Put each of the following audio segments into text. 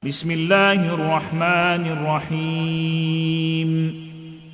بسم الله الرحمن الرحيم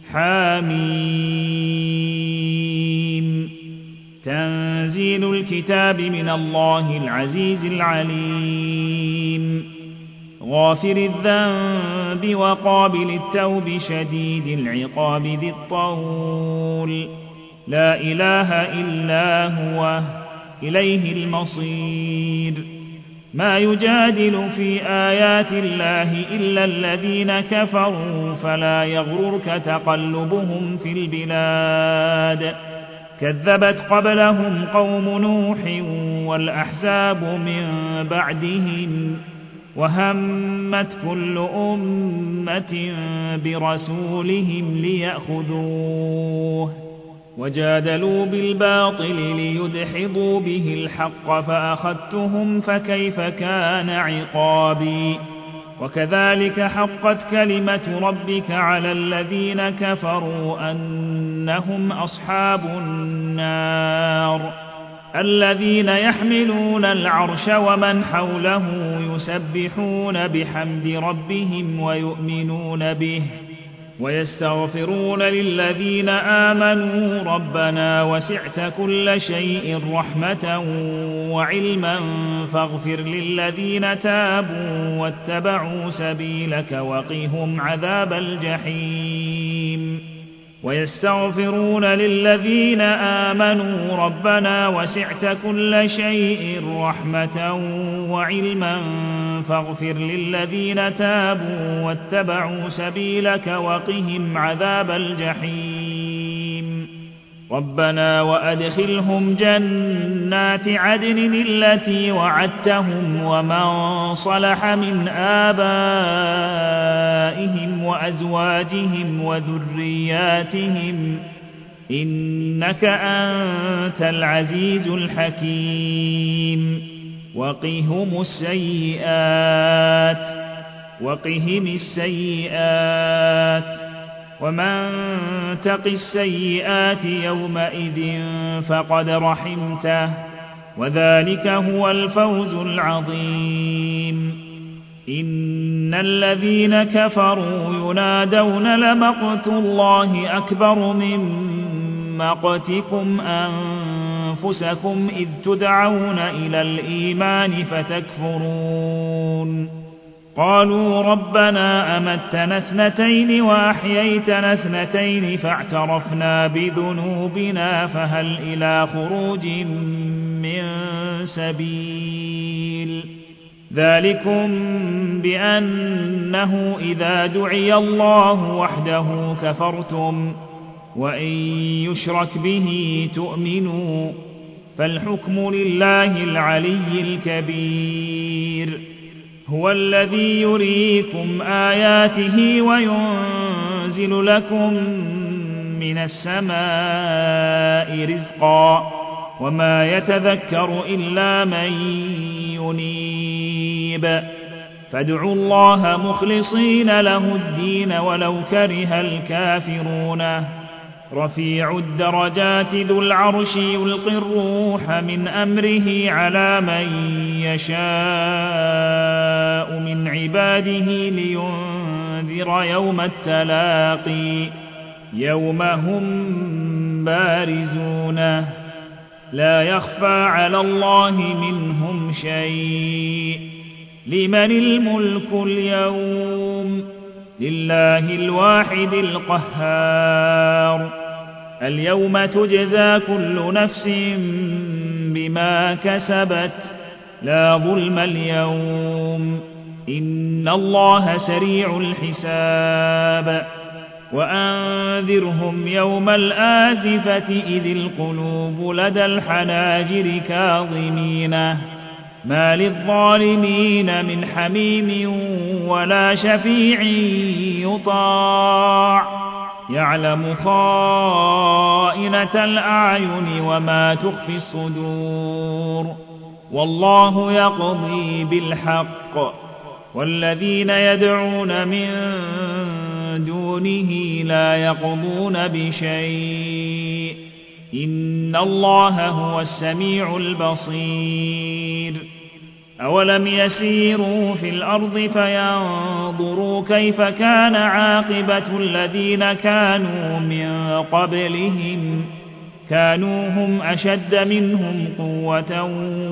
حميم تنزيل الكتاب من الله العزيز العليم غافر الذنب وقابل التوب شديد العقاب ذي الطول لا إله إلا هو إليه المصير ما يجادل في آيات الله إلا الذين كفروا فلا يغررك تقلبهم في البلاد كذبت قبلهم قوم نوح والأحزاب من بعدهم وهمت كل أمة برسولهم ليأخذوه وجادلوا بالباطل ليدحضوا به الحق فأخذتهم فكيف كان عقابي وكذلك حقت كلمة ربك على الذين كفروا أنهم أصحاب النار الذين يحملون العرش ومن حوله يسبحون بحمد ربهم ويؤمنون به ويستغفرون للذين آمنوا ربنا وسعت كل شيء رحمة وعلما فاغفر للذين تابوا واتبعوا سبيلك وقهم عذاب الجحيم ويستغفرون للذين آمنوا ربنا وسعت كل شيء رحمة وعلما فاغفر للذين تابوا واتبعوا سبيلك وقهم عذاب الجحيم ربنا وأدخلهم جنات عدن التي وعدتهم ومن صلح من آبائهم وأزواجهم وذرياتهم إنك أنت العزيز الحكيم وقهم السيئات ومن تق السيئات يومئذ فقد رحمته وذلك هو الفوز العظيم إن الذين كفروا ينادون لمقت الله أكبر من مقتكم أنفسكم إذ تدعون إلى الإيمان فتكفرون قالوا ربنا أمتنا اثنتين وأحييتنا اثنتين فاعترفنا بذنوبنا فهل إلى خروج من سبيل ذلكم بأنه إذا دعي الله وحده كفرتم وإن يشرك به تؤمنوا فالحكم لله العلي الكبير هو الذي يريكم آياته وينزل لكم من السماء رزقا وما يتذكر إلا من ينيب فادعوا الله مخلصين له الدين ولو كره الكافرون رفيع الدرجات ذو العرش يلقي الروح من أمره على من يشاء من عباده لينذر يوم التلاقي يوم هم بارزون لا يخفى على الله منهم شيء لمن الملك اليوم لله الواحد القهار اليوم تجزى كل نفس بما كسبت لا ظلم اليوم إن الله سريع الحساب وأنذرهم يوم الآزفة إذ القلوب لدى الحناجر كاظمين ما للظالمين من حميم ولا شفيع يطاع يعلم خائنة الأعين وما تخفي الصدور والله يقضي بالحق والذين يدعون من دونه لا يقضون بشيء إن الله هو السميع البصير أولم يسيروا في الأرض فينظروا كيف كان عاقبة الذين كانوا من قبلهم كانوا هم أشد منهم قوة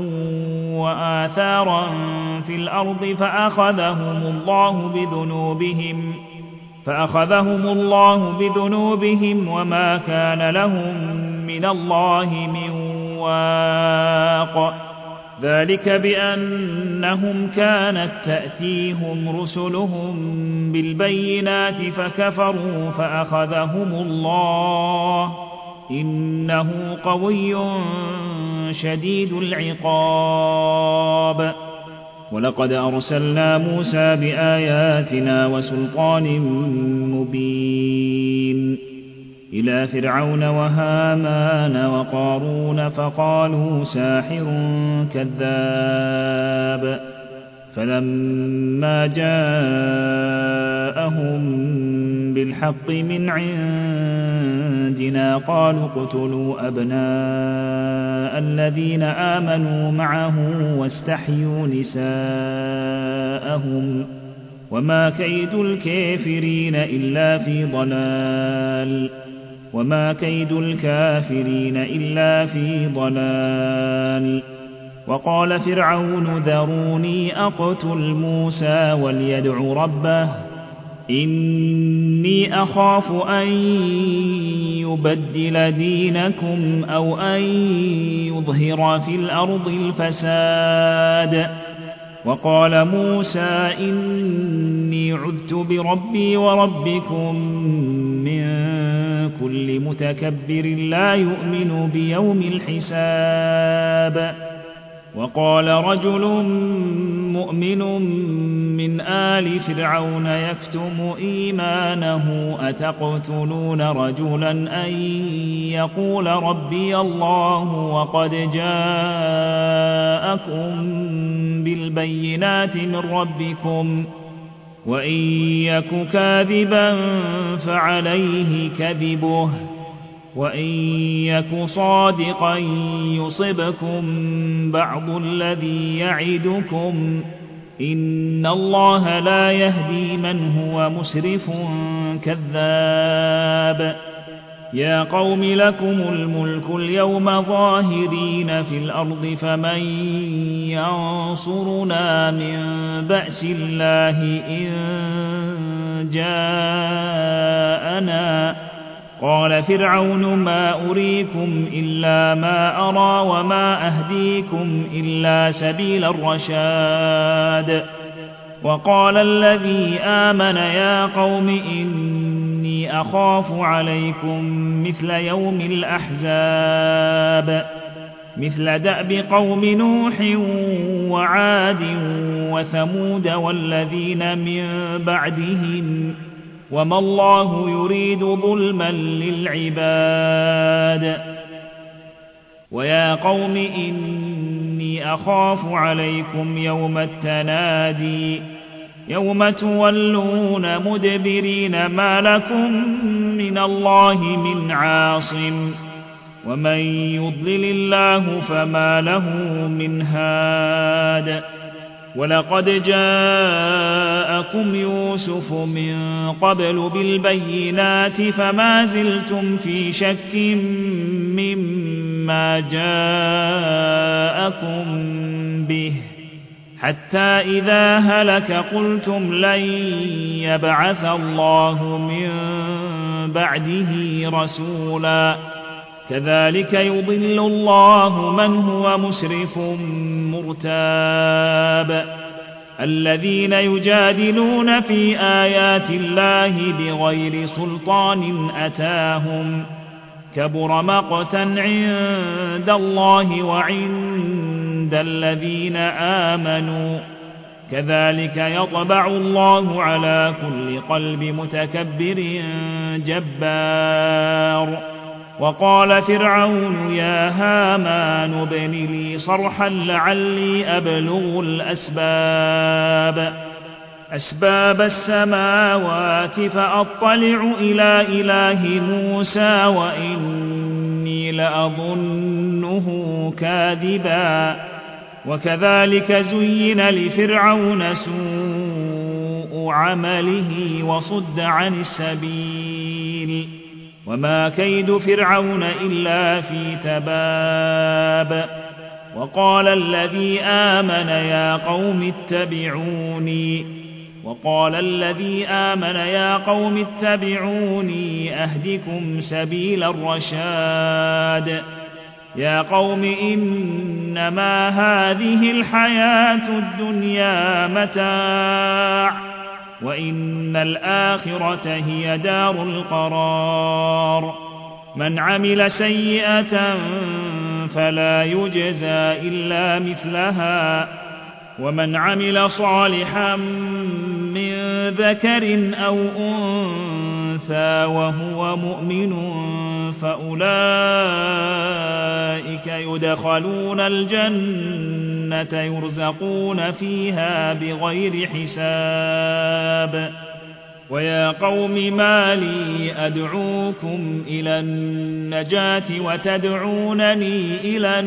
وآثارا في الأرض فأخذهم الله بذنوبهم وما كان لهم من الله من واق ذلك بأنهم كانت تأتيهم رسلهم بالبينات فكفروا فأخذهم الله إنه قوي شديد العقاب ولقد أرسلنا موسى بآياتنا وسلطان مبين إلى فرعون وهامان وقارون فقالوا ساحر كذاب فلما جاءهم بالحق من عندنا قالوا اقتلوا أبناء الذين آمنوا معه واستحيوا نساءهم وما كيد الكافرين إلا في ضلال وقال فرعون ذروني أقتل موسى وليدع ربه إني أخاف أن يبدل دينكم أو أن يظهر في الأرض الفساد وقال موسى إني عذت بربي وربكم من كل متكبر لا يؤمن بيوم الحساب وقال رجل مؤمن من آل فرعون يكتم إيمانه أتقتلون رجلا أن يقول ربي الله وقد جاءكم بالبينات من ربكم وإن يك كاذبا فعليه كذبه وإن يك صادقا يصبكم بعض الذي يعدكم إن الله لا يهدي من هو مسرف كذاب يا قوم لكم الملك اليوم ظاهرين في الأرض فمن ينصرنا من بأس الله إن جاءنا قال فرعون ما أريكم إلا ما أرى وما أهديكم إلا سبيل الرشاد وقال الذي آمن يا قوم إني أخاف عليكم مثل يوم الأحزاب مثل دأب قوم نوح وعاد وثمود والذين من بعدهم وما الله يريد ظلما للعباد ويا قوم إني أخاف عليكم يوم التنادي يوم تولون مدبرين ما لكم من الله من عاصم ومن يضلل الله فما له من هاد ولقد جاءكم يوسف من قبل بالبينات فما زلتم في شك مما جاءكم به حتى إذا هلك قلتم لن يبعث الله من بعده رسولا كذلك يضل الله من هو مسرف مرتاب الذين يجادلون في آيات الله بغير سلطان أتاهم كبر مقتا عند الله وعند الذين آمنوا كذلك يطبع الله على كل قلب متكبر جبار وقال فرعون يا هامان ابن لي صرحا لعلي أبلغ أسباب السماوات فأطلع إلى إله موسى وإني لأظنه كاذبا وكذلك زين لفرعون سوء عمله وصد عن السبيل وما كيد فرعون إلا في تباب وقال الذي آمن يا قوم اتبعوني أهدكم سبيل الرشاد يا قوم إنما هذه الحياة الدنيا متاع وإن الآخرة هي دار القرار من عمل سيئة فلا يجزى إلا مثلها ومن عمل صالحا من ذكر أو أنثى وهو مؤمن فأولئك يدخلون الجنة يرزقون فيها بغير حساب ويا قوم ما لي أدعوكم إلى النجاة وتدعونني إلى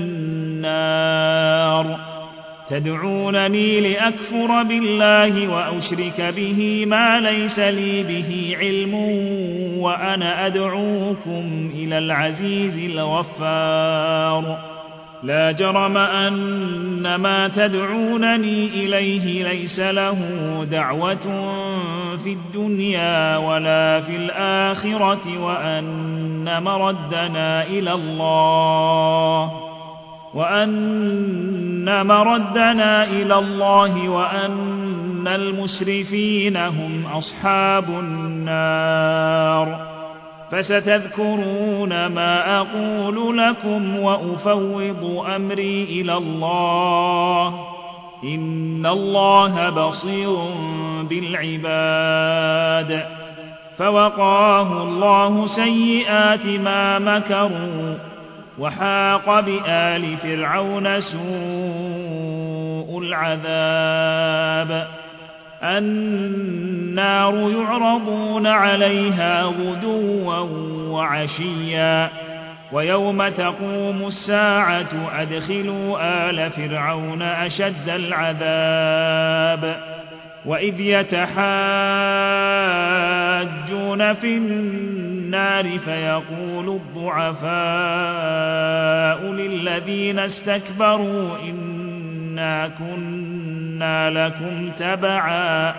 النار تدعونني لأكفر بالله وأشرك به ما ليس لي به علم وأنا أدعوكم إلى العزيز الغفار لا جرم أن ما تدعونني إليه ليس له دعوة في الدنيا ولا في الآخرة وأن مردنا إلى الله وأن المسرفين هم أصحاب النار فستذكرون ما أقول لكم وأفوض أمري إلى الله إن الله بصير بالعباد فوقاه الله سيئات ما مكروا وحاق بآل فرعون سوء العذاب النار يعرضون عليها غدوا وعشيا ويوم تقوم الساعة أدخلوا آل فرعون أشد العذاب وإذ يتحاجون في النار فيقول الضعفاء للذين استكبروا إنا كنا لكم تبعا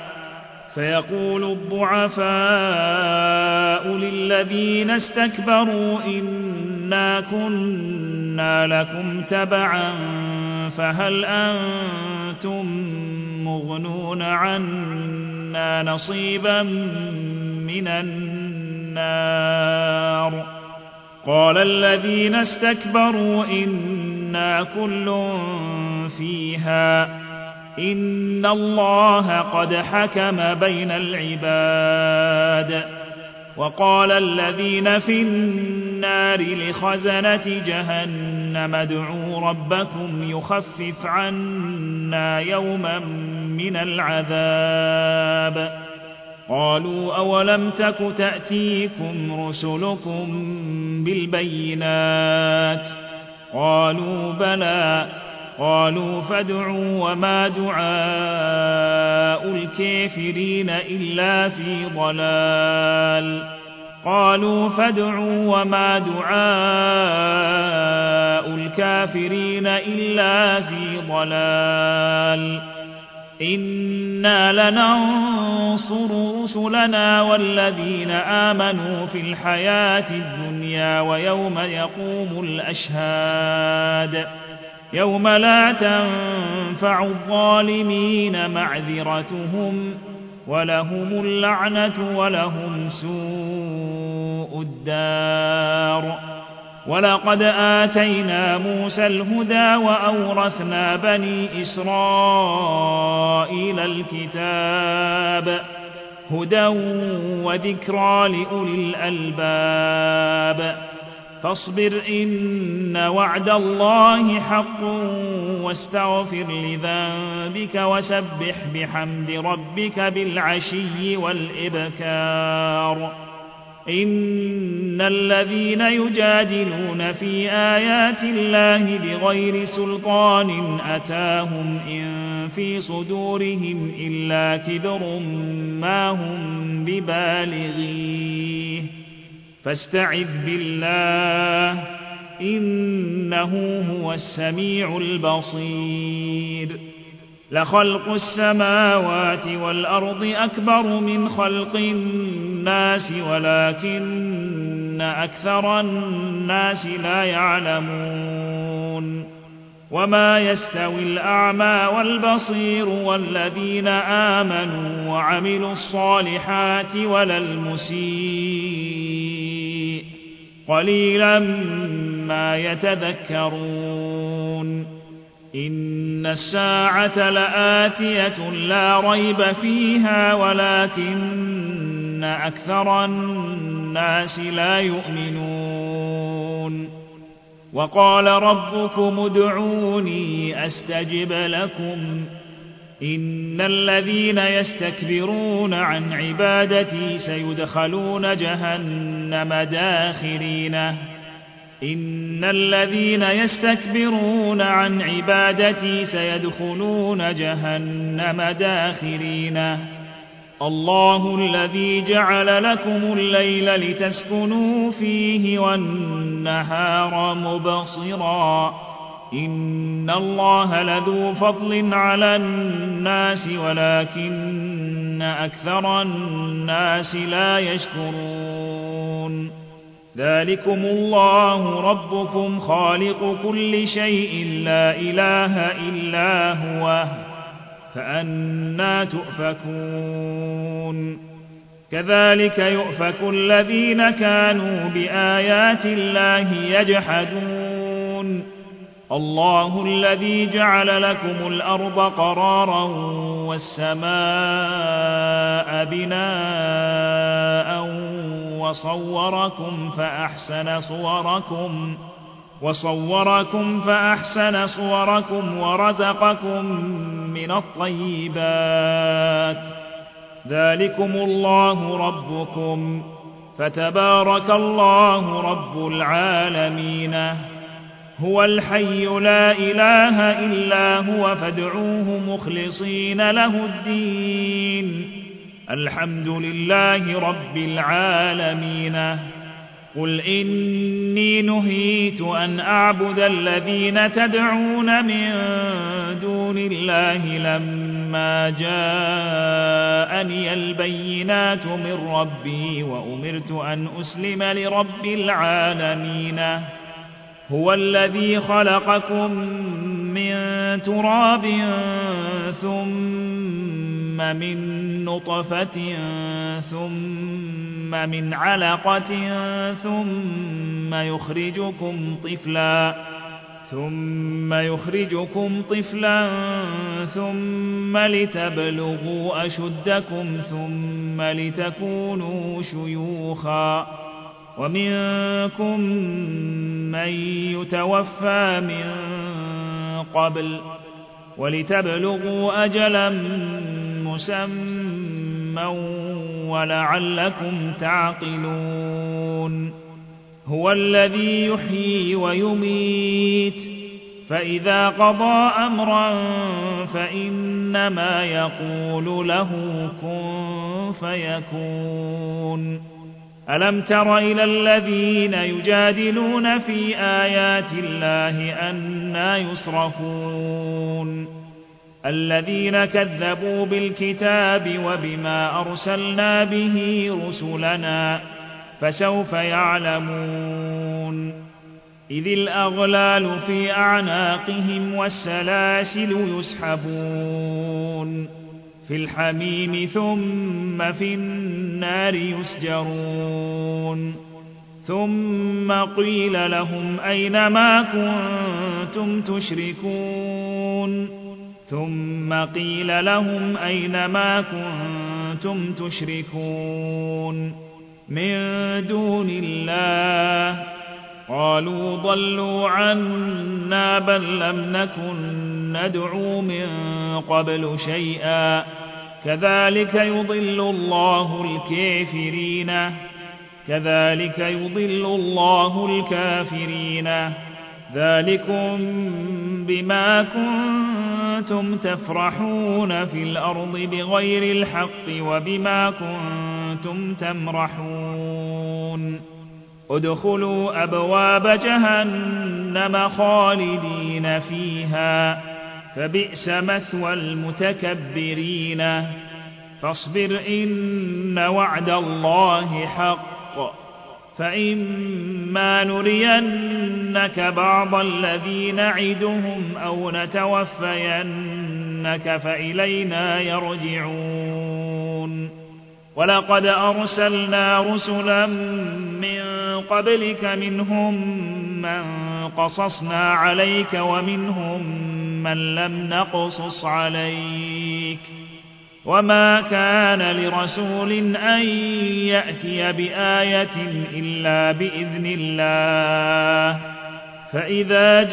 فهل أنتم مغنون عنا نصيبا من النار قال الذين استكبروا إنا كل فيها إن الله قد حكم بين العباد وقال الذين في النار لخزنة جهنم ادعوا ربكم يخفف عنا يوما من العذاب قالوا أولم تك تأتيكم رسلكم بالبينات قالوا بلى قالوا فادعوا وما دعاء الكافرين إلا في ضلال إنا لننصر رسلنا والذين آمنوا في الحياة الدنيا ويوم يقوم الأشهاد يوم لا تنفع الظالمين معذرتهم ولهم اللعنة ولهم سوء الدار ولقد آتينا موسى الهدى وأورثنا بني إسرائيل الكتاب هدى وذكرى لأولي الألباب فاصبر إن وعد الله حق واستغفر لذنبك وسبح بحمد ربك بالعشي والإبكار إن الذين يجادلون في آيات الله بغير سلطان أتاهم إن في صدورهم إلا كبر ما هم ببالغيه فاستعذ بالله إنه هو السميع البصير لخلق السماوات والأرض أكبر من خلق الناس ولكن أكثر الناس لا يعلمون وما يستوي الأعمى والبصير والذين آمنوا وعملوا الصالحات ولا المسيء قليلا ما يتذكرون إن الساعة لآتية لا ريب فيها ولكن أكثر الناس لا يؤمنون وقال ربكم ادعوني أستجب لكم إن الذين يستكبرون عن عبادتي سيدخلون جهنم داخرين إن الذين يستكبرون عن عبادتي سيدخلون جهنم داخرين الله الذي جعل لكم الليل لتسكنوا فيه والنهار مبصرا إن الله لذو فضل على الناس ولكن أكثر الناس لا يشكرون ذلكم الله ربكم خالق كل شيء لا إله إلا هو فأنى تؤفكون كذلك يؤفك الذين كانوا بآيات الله يجحدون الله الذي جعل لكم الأرض قرارا والسماء بناء وصوركم فأحسن صوركم ورزقكم من الطيبات ذلكم الله ربكم فتبارك الله رب العالمين هو الحي لا إله إلا هو فادعوه مخلصين له الدين الحمد لله رب العالمين قل إني نهيت أن أعبد الذين تدعون من دون الله لما جاءني البينات من ربي وأمرت أن أسلم لرب العالمين هو الذي خلقكم من تراب ثم من نطفة ثم من علقة ثم يخرجكم طفلا ثم لتبلغوا أشدكم ثم لتكونوا شيوخا ومنكم من يتوفى من قبل ولتبلغوا أجلا مسمى ولعلكم تعقلون هو الذي يحيي ويميت فإذا قضى أمرا فإنما يقول له كن فيكون ألم تر إلى الذين يجادلون في آيات الله أنى يصرفون الذين كذبوا بالكتاب وبما أرسلنا به رسلنا فسوف يعلمون إذ الأغلال في أعناقهم والسلاسل يسحبون في الحميم ثم في النار يسجرون ثم قيل لهم أين ما كنتم تشركون من دون الله قالوا ضلوا عنا بل لم نكن ندعو من قبل شيئا كذلك يضل الله الكافرين كذلك يضل الله الكافرين ذلكم بما كنتم تفرحون في الأرض بغير الحق وبما كنتم تمرحون ادخلوا أبواب جهنم خالدين فيها فبئس مثوى المتكبرين فاصبر إن وعد الله حق فإما نرينك بعض الذي نعدهم أو نتوفينك فإلينا يرجعون ولقد أرسلنا رسلا من قبلك منهم من قصصنا عليك ومنهم من لم نقصص عليك وما كان لرسول أن يأتي بآية إلا بإذن الله فإذا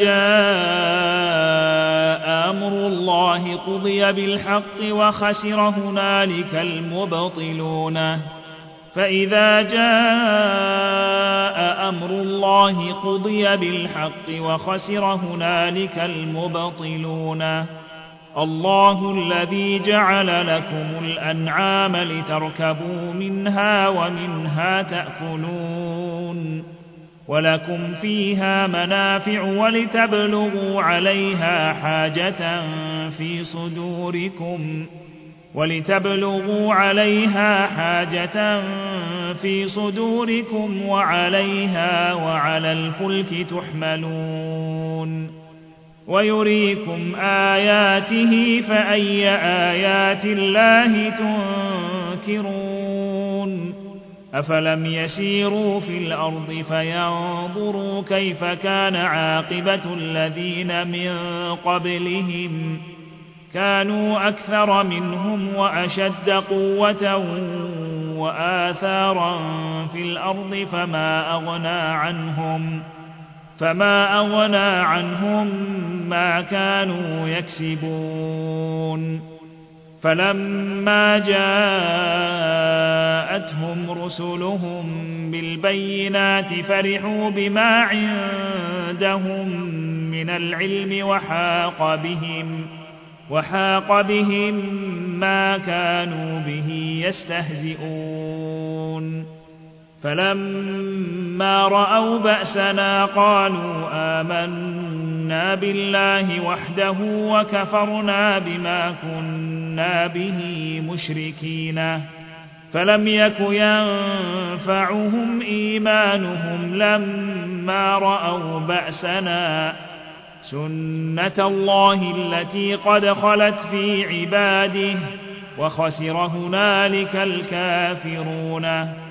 جاء أمر الله قضي بالحق وخسر هنالك المبطلون فإذا جاء أمر الله قضي بالحق وخسر هنالك المبطلون الله الذي جعل لكم الأنعام لتركبوا منها ومنها تأكلون ولكم فيها منافع ولتبلغوا عليها حاجة في صدوركم وعليها وعلى الفلك تحملون ويريكم آياته فأي آيات الله تنكرون أفلم يسيروا في الأرض فينظروا كيف كان عاقبة الذين من قبلهم كانوا أكثر منهم وأشد قوة وآثارا في الأرض فما أغنى عنهم ما كانوا يكسبون فلما جاءتهم رسلهم بالبينات فرحوا بما عندهم من العلم وحاق بهم ما كانوا به يستهزئون فلما رأوا بأسنا قالوا آمنا بالله وحده وكفرنا بما كنا به مشركين فلم يك ينفعهم إيمانهم لما رأوا بأسنا سنة الله التي قد خلت في عباده وخسر هنالك الكافرون